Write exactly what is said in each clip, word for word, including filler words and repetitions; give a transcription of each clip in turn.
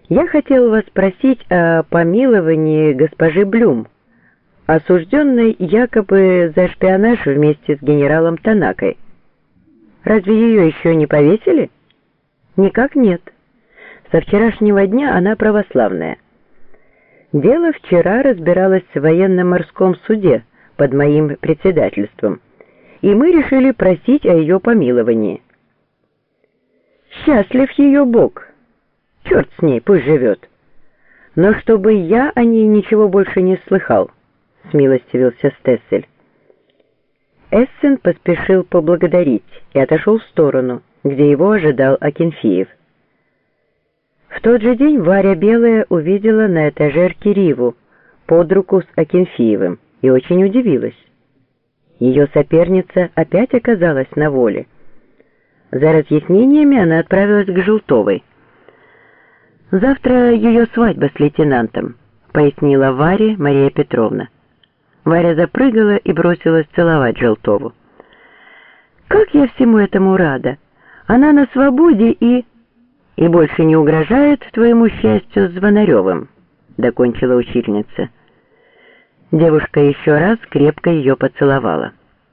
Я хотел вас спросить о помиловании госпожи Блюм, осужденной якобы за шпионаж вместе с генералом Танакой. Разве ее еще не повесили? Никак нет. Со вчерашнего дня она православная. Дело вчера разбиралось в военно-морском суде под моим председательством, и мы решили просить о ее помиловании. Счастлив ее Бог. Черт с ней, пусть живет. Но чтобы я о ней ничего больше не слыхал, смилостивился Стессель. Эссен поспешил поблагодарить и отошел в сторону, где его ожидал Акинфеев. В тот же день Варя Белая увидела на этажерке Риву под руку с Акинфеевым и очень удивилась. Ее соперница опять оказалась на воле. За разъяснениями она отправилась к Желтовой. «Завтра ее свадьба с лейтенантом», — пояснила Варе Мария Петровна. Варя запрыгала и бросилась целовать Желтову. «Как я всему этому рада! Она на свободе и... и больше не угрожает твоему счастью с Звонаревым», — докончила учительница. Девушка еще раз крепко ее поцеловала.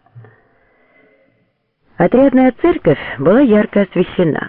Отрядная церковь была ярко освещена.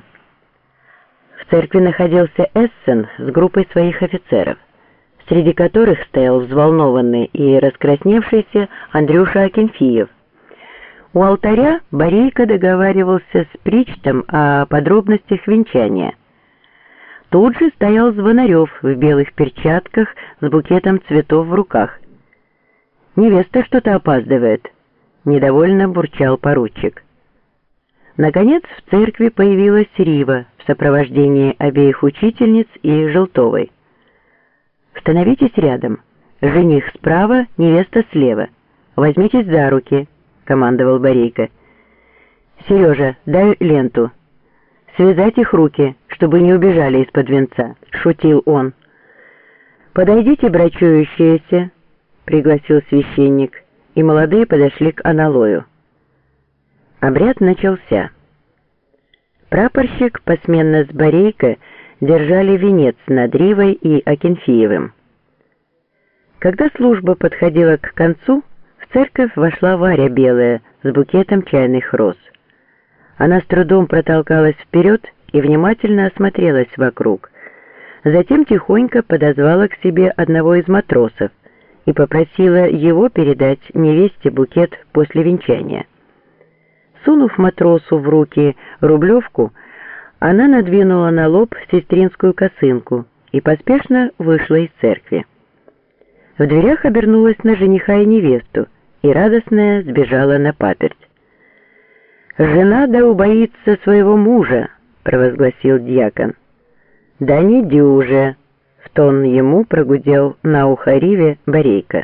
В церкви находился Эссен с группой своих офицеров, среди которых стоял взволнованный и раскрасневшийся Андрюша Акинфеев. У алтаря Борейко договаривался с причтом о подробностях венчания. Тут же стоял Звонарев в белых перчатках с букетом цветов в руках. «Невеста что-то опаздывает», — недовольно бурчал поручик. Наконец в церкви появилась Рива в сопровождении обеих учительниц и Желтовой. «Становитесь рядом. Жених справа, невеста слева. Возьмитесь за руки», — командовал Борейко. «Сережа, дай ленту. Связать их руки, чтобы не убежали из-под венца», — шутил он. «Подойдите, брачующиеся», — пригласил священник, и молодые подошли к аналою. Обряд начался. Прапорщик посменно с Борейко держали венец над Ривой и Акинфеевым. Когда служба подходила к концу, в церковь вошла Варя Белая с букетом чайных роз. Она с трудом протолкалась вперед и внимательно осмотрелась вокруг. Затем тихонько подозвала к себе одного из матросов и попросила его передать невесте букет после венчания. Сунув матросу в руки рублевку, она надвинула на лоб сестринскую косынку и поспешно вышла из церкви. В дверях обернулась на жениха и невесту и радостная сбежала на паперть. «Жена да убоится своего мужа», — провозгласил дьякон. «Да не дюже», — в тон ему прогудел на ухо Риве Борейко.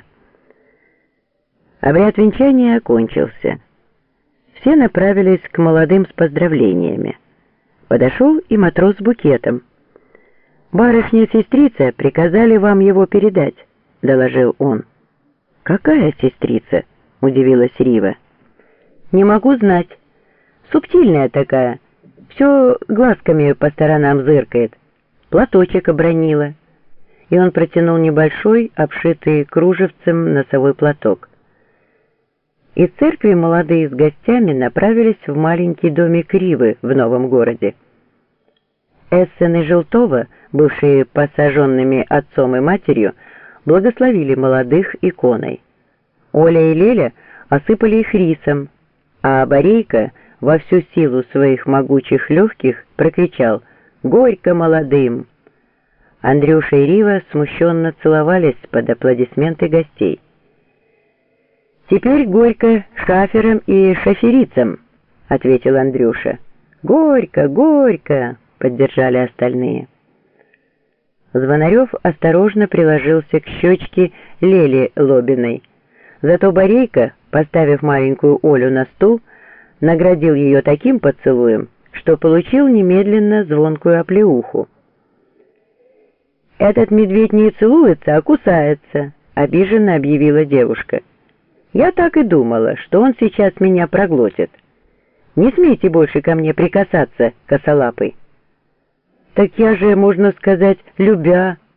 Обряд венчания окончился. Все направились к молодым с поздравлениями. Подошел и матрос с букетом. «Барышня-сестрица приказали вам его передать», — доложил он. «Какая сестрица?» — удивилась Рива. «Не могу знать. Субтильная такая. Все глазками по сторонам зыркает. Платочек обронила». И он протянул небольшой, обшитый кружевцем носовой платок. Из церкви молодые с гостями направились в маленький домик Ривы в новом городе. Эссен и Желтова, бывшие посаженными отцом и матерью, благословили молодых иконой. Оля и Леля осыпали их рисом, а Борейко во всю силу своих могучих легких прокричал «Горько молодым!». Андрюша и Рива смущенно целовались под аплодисменты гостей. «Теперь горько шаферам и шаферицам», — ответил Андрюша. «Горько, горько», — поддержали остальные. Звонарев осторожно приложился к щечке Лели Лобиной. Зато Борейко, поставив маленькую Олю на стул, наградил ее таким поцелуем, что получил немедленно звонкую оплеуху. «Этот медведь не целуется, а кусается», — обиженно объявила девушка. «Я так и думала, что он сейчас меня проглотит. Не смейте больше ко мне прикасаться, косолапый». Так я же, можно сказать, любя,